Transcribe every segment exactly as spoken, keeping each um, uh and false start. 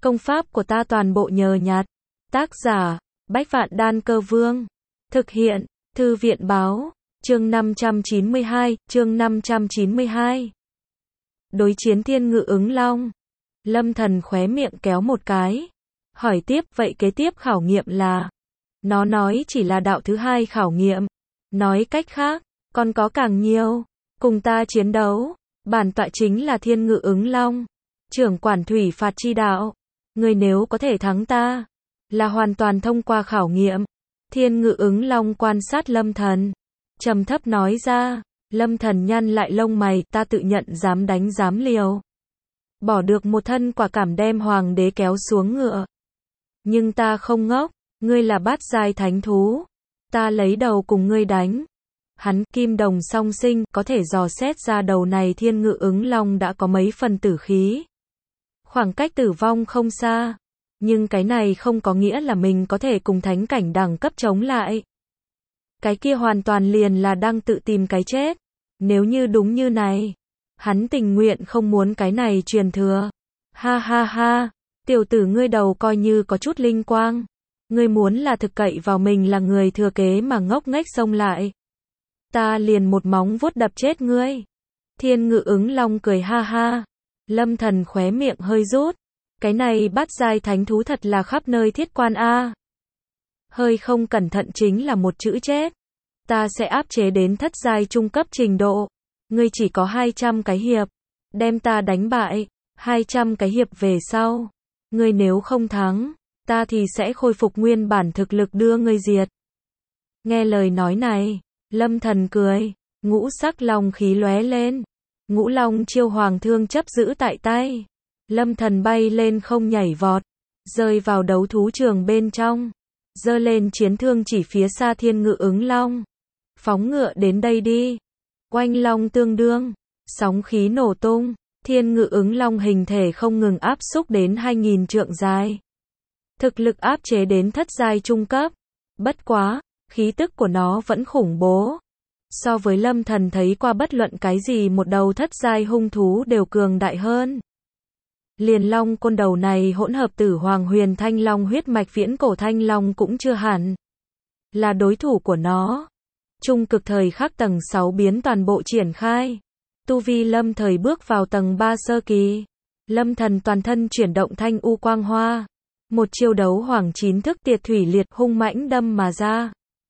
Công pháp của ta toàn bộ nhờ nhặt. Tác giả, Bách Vạn Đan Cơ Vương. Thực hiện, Thư viện Báo. Chương năm trăm chín mươi hai, chương năm trăm chín mươi hai. Đối chiến thiên ngự ứng long. Lâm Thần khóe miệng kéo một cái. Hỏi tiếp, vậy kế tiếp khảo nghiệm là? Nó nói chỉ là đạo thứ hai khảo nghiệm. Nói cách khác, còn có càng nhiều. Cùng ta chiến đấu. Bản tọa chính là thiên ngự ứng long. Trưởng quản thủy phạt chi đạo. Ngươi nếu có thể thắng ta, là hoàn toàn thông qua khảo nghiệm. Thiên ngự ứng long quan sát Lâm Thần. Trầm thấp nói ra. Lâm Thần nhăn lại lông mày, ta tự nhận dám đánh dám liều. Bỏ được một thân quả cảm đem hoàng đế kéo xuống ngựa. Nhưng ta không ngốc, ngươi là bát giai thánh thú. Ta lấy đầu cùng ngươi đánh. Hắn, kim đồng song sinh, có thể dò xét ra đầu này thiên ngự ứng long đã có mấy phần tử khí. Khoảng cách tử vong không xa. Nhưng cái này không có nghĩa là mình có thể cùng thánh cảnh đẳng cấp chống lại. Cái kia hoàn toàn liền là đang tự tìm cái chết. Nếu như đúng như này, hắn tình nguyện không muốn cái này truyền thừa. Ha ha ha, tiểu tử ngươi đầu coi như có chút linh quang. Ngươi muốn là thực cậy vào mình là người thừa kế mà ngốc nghếch xông lại. Ta liền một móng vuốt đập chết ngươi. Thiên ngự ứng long cười ha ha. Lâm Thần khóe miệng hơi rút. Cái này bát giai thánh thú thật là khắp nơi thiết quan a. Hơi không cẩn thận chính là một chữ chết. Ta sẽ áp chế đến thất giai trung cấp trình độ. Ngươi chỉ có hai trăm cái hiệp. Đem ta đánh bại. hai trăm cái hiệp về sau. Ngươi nếu không thắng, ta thì sẽ khôi phục nguyên bản thực lực đưa ngươi diệt. Nghe lời nói này, Lâm Thần cười. Ngũ sắc long khí lóe lên. Ngũ long chiêu hoàng thương chấp giữ tại tay. Lâm Thần bay lên không nhảy vọt. Rơi vào đấu thú trường bên trong. Giơ lên chiến thương chỉ phía xa thiên ngự ứng long. Phóng ngựa đến đây đi. Oanh long tương đương. Sóng khí nổ tung. Thiên ngự ứng long hình thể không ngừng áp xúc đến hai nghìn trượng dài. Thực lực áp chế đến thất giai trung cấp. Bất quá, khí tức của nó vẫn khủng bố. So với Lâm Thần thấy qua bất luận cái gì một đầu thất giai hung thú đều cường đại hơn. Liền long côn đầu này hỗn hợp tử hoàng huyền thanh long huyết mạch viễn cổ thanh long cũng chưa hẳn là đối thủ của nó. Trung cực thời khắc tầng sáu biến toàn bộ triển khai. Tu vi Lâm thời bước vào tầng ba sơ kỳ. Lâm Thần toàn thân chuyển động thanh u quang hoa. Một chiêu đấu hoàng chín thức tiệt thủy liệt hung mãnh đâm mà ra.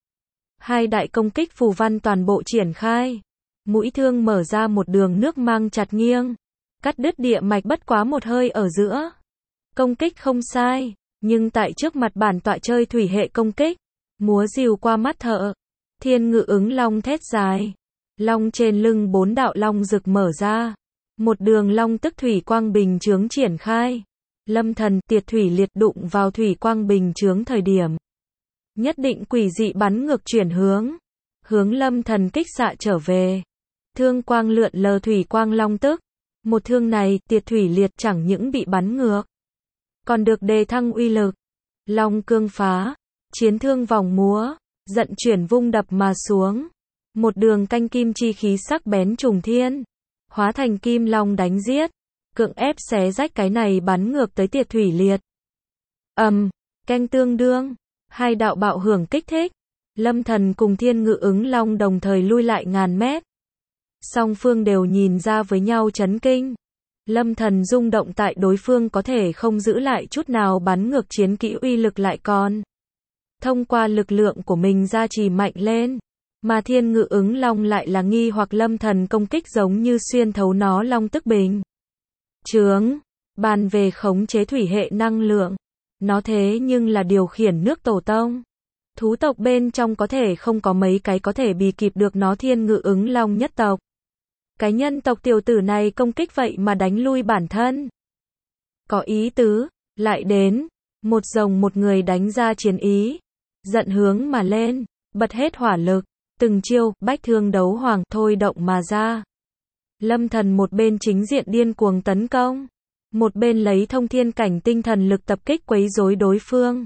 Hai đại công kích phù văn toàn bộ triển khai. Mũi thương mở ra một đường nước mang chặt nghiêng. Cắt đứt địa mạch bất quá một hơi ở giữa. Công kích không sai, nhưng tại trước mặt bản tọa chơi thủy hệ công kích. Múa rìu qua mắt thợ. Thiên ngự ứng long thét dài. Long trên lưng bốn đạo long rực mở ra. Một đường long tức thủy quang bình chướng triển khai. Lâm Thần tiệt thủy liệt đụng vào thủy quang bình chướng thời điểm. Nhất định quỷ dị bắn ngược chuyển hướng. Hướng Lâm Thần kích xạ trở về. Thương quang lượn lờ thủy quang long tức. Một thương này, tiệt thủy liệt chẳng những bị bắn ngược. Còn được đề thăng uy lực. Long cương phá. Chiến thương vòng múa. Giận chuyển vung đập mà xuống. Một đường canh kim chi khí sắc bén trùng thiên. Hóa thành kim long đánh giết. Cưỡng ép xé rách cái này bắn ngược tới tiệt thủy liệt. Ầm, um, canh tương đương. Hai đạo bạo hưởng kích thích. Lâm Thần cùng thiên ngự ứng long đồng thời lui lại ngàn mét. Song phương đều nhìn ra với nhau chấn kinh. Lâm Thần rung động tại đối phương có thể không giữ lại chút nào bắn ngược chiến kỹ uy lực lại còn. Thông qua lực lượng của mình gia trì mạnh lên. Mà thiên ngự ứng long lại là nghi hoặc Lâm Thần công kích giống như xuyên thấu nó long tức bình. Chướng, bàn về khống chế thủy hệ năng lượng. Nó thế nhưng là điều khiển nước tổ tông. Thú tộc bên trong có thể không có mấy cái có thể bì kịp được nó thiên ngự ứng long nhất tộc. Cái nhân tộc tiểu tử này công kích vậy mà đánh lui bản thân. Có ý tứ, lại đến. Một rồng một người đánh ra chiến ý. Giận hướng mà lên, bật hết hỏa lực. Từng chiêu, bách thương đấu hoàng thôi động mà ra. Lâm Thần một bên chính diện điên cuồng tấn công. Một bên lấy thông thiên cảnh tinh thần lực tập kích quấy rối đối phương.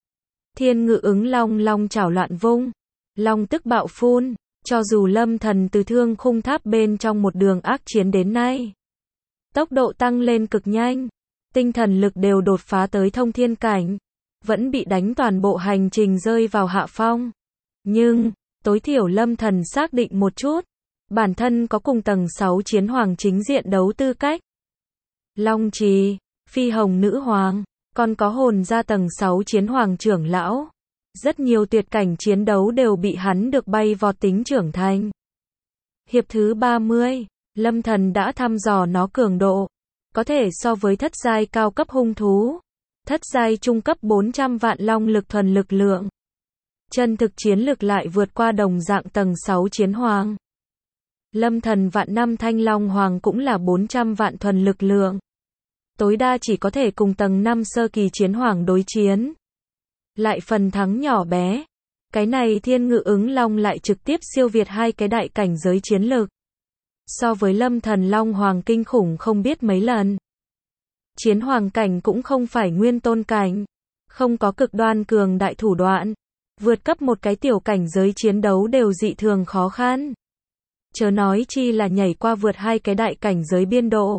Thiên ngự ứng long long chảo loạn vung. Long tức bạo phun. Cho dù Lâm Thần từ thương khung tháp bên trong một đường ác chiến đến nay. Tốc độ tăng lên cực nhanh. tinh thần lực đều đột phá tới thông thiên cảnh, vẫn bị đánh toàn bộ hành trình rơi vào hạ phong. Nhưng, tối thiểu Lâm Thần xác định một chút, bản thân có cùng tầng sáu chiến hoàng chính diện đấu tư cách. Long Trì, Phi Hồng Nữ Hoàng, còn có hồn ra tầng sáu chiến hoàng trưởng lão. Rất nhiều tuyệt cảnh chiến đấu đều bị hắn được bay vọt tính trưởng thành. Hiệp thứ ba mươi, Lâm Thần đã thăm dò nó cường độ, có thể so với thất giai cao cấp hung thú, thất giai trung cấp bốn trăm vạn long lực thuần lực lượng. Chân thực chiến lực lại vượt qua đồng dạng tầng sáu chiến hoàng. Lâm Thần vạn năm thanh long hoàng cũng là bốn trăm vạn thuần lực lượng. Tối đa chỉ có thể cùng tầng năm sơ kỳ chiến hoàng đối chiến. Lại phần thắng nhỏ bé. Cái này thiên ngự ứng long lại trực tiếp siêu việt hai cái đại cảnh giới chiến lực. So với Lâm Thần long hoàng kinh khủng không biết mấy lần. Chiến hoàng cảnh cũng không phải nguyên tôn cảnh. Không có cực đoan cường đại thủ đoạn. Vượt cấp một cái tiểu cảnh giới chiến đấu đều dị thường khó khăn. Chớ nói chi là nhảy qua vượt hai cái đại cảnh giới biên độ.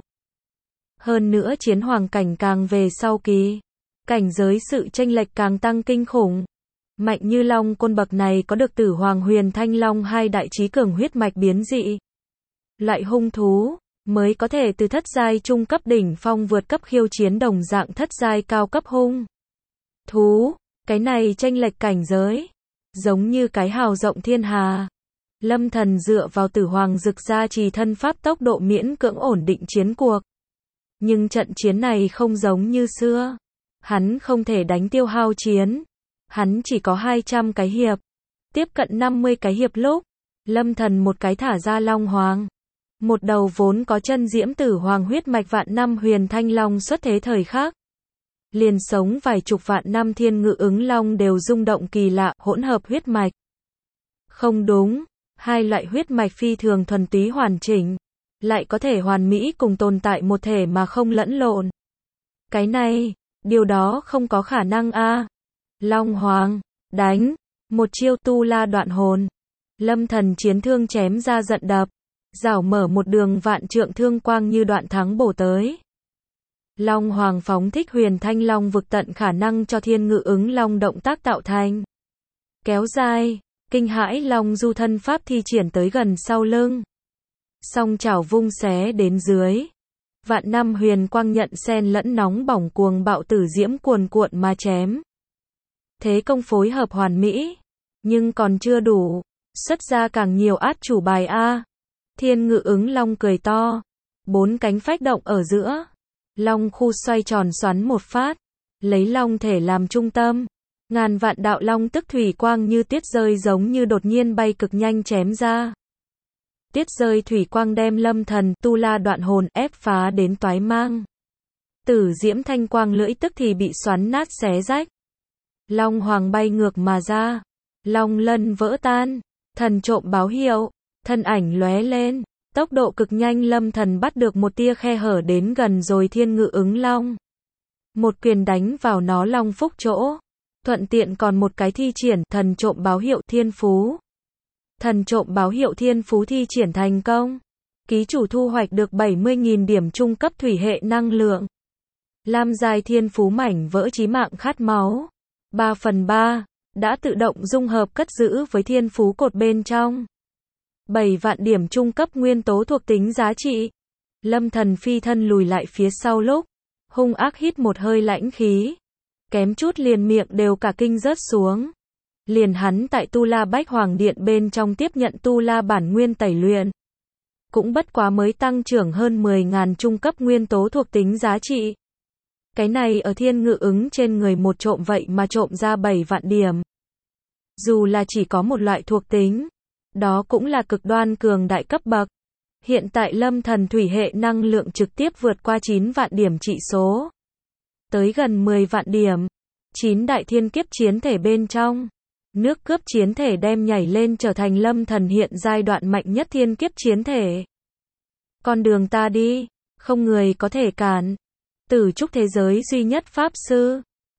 Hơn nữa chiến hoàng cảnh càng về sau kỳ, cảnh giới sự chênh lệch càng tăng kinh khủng. Mạnh như long côn bậc này có được tử hoàng huyền thanh long hai đại trí cường huyết mạch biến dị. Loại hung thú, mới có thể từ thất giai trung cấp đỉnh phong vượt cấp khiêu chiến đồng dạng thất giai cao cấp hung thú. Cái này chênh lệch cảnh giới, giống như cái hào rộng thiên hà. Lâm Thần dựa vào tử hoàng dực gia trì thân pháp tốc độ miễn cưỡng ổn định chiến cuộc. Nhưng trận chiến này không giống như xưa. Hắn không thể đánh tiêu hao chiến. Hắn chỉ có hai trăm cái hiệp. Tiếp cận năm mươi cái hiệp lúc. Lâm Thần một cái thả ra long hoàng. Một đầu vốn có chân diễm tử hoàng huyết mạch vạn năm huyền thanh long xuất thế thời khắc. Liền sống vài chục vạn năm thiên ngự ứng long đều rung động kỳ lạ hỗn hợp huyết mạch. Không đúng. Hai loại huyết mạch phi thường thuần túy hoàn chỉnh. Lại có thể hoàn mỹ cùng tồn tại một thể mà không lẫn lộn. Cái này, điều đó không có khả năng a. À. Long Hoàng, đánh, một chiêu tu la đoạn hồn. Lâm Thần chiến thương chém ra giận đập, rảo mở một đường vạn trượng thương quang như đoạn thắng bổ tới. Long Hoàng phóng thích huyền thanh long vực tận khả năng cho thiên ngự ứng long động tác tạo thành. Kéo dài, kinh hãi long du thân pháp thi triển tới gần sau lưng. Song chảo vung xé đến dưới. Vạn năm huyền quang nhận xen lẫn nóng bỏng cuồng bạo tử diễm cuồn cuộn mà chém. Thế công phối hợp hoàn mỹ. Nhưng còn chưa đủ. Xuất ra càng nhiều át chủ bài A. Thiên ngự ứng long cười to. Bốn cánh phách động ở giữa. Long khu xoay tròn xoắn một phát. Lấy long thể làm trung tâm. Ngàn vạn đạo long tức thủy quang như tiết rơi giống như đột nhiên bay cực nhanh chém ra. Tiết rơi thủy quang đem Lâm Thần tu la đoạn hồn ép phá đến toái mang. Tử diễm thanh quang lưỡi tức thì bị xoắn nát xé rách. Long hoàng bay ngược mà ra. Long lân vỡ tan. Thần trộm báo hiệu. Thân ảnh lóe lên. Tốc độ cực nhanh Lâm Thần bắt được một tia khe hở đến gần rồi thiên ngự ứng long. Một quyền đánh vào nó long phúc chỗ. Thuận tiện còn một cái thi triển thần trộm báo hiệu thiên phú. Thần trộm báo hiệu thiên phú thi triển thành công. Ký chủ thu hoạch được bảy mươi nghìn điểm trung cấp thủy hệ năng lượng. Lam giai thiên phú mảnh vỡ chí mạng khát máu. ba phần ba. Đã tự động dung hợp cất giữ với thiên phú cột bên trong. bảy vạn điểm trung cấp nguyên tố thuộc tính giá trị. Lâm Thần phi thân lùi lại phía sau lúc. Hung ác hít một hơi lãnh khí. Kém chút liền miệng đều cả kinh rớt xuống. Liền hắn tại Tu La Bách Hoàng Điện bên trong tiếp nhận Tu La bản nguyên tẩy luyện. Cũng bất quá mới tăng trưởng hơn mười ngàn trung cấp nguyên tố thuộc tính giá trị. Cái này ở thiên ngự ứng trên người một trộm vậy mà trộm ra bảy vạn điểm. Dù là chỉ có một loại thuộc tính, đó cũng là cực đoan cường đại cấp bậc. Hiện tại Lâm Thần thủy hệ năng lượng trực tiếp vượt qua chín vạn điểm trị số. Tới gần mười vạn điểm. chín đại thiên kiếp chiến thể bên trong. Nước cướp chiến thể đem nhảy lên trở thành Lâm Thần hiện giai đoạn mạnh nhất thiên kiếp chiến thể. Con đường ta đi, không người có thể cản. Tử trúc thế giới duy nhất pháp sư.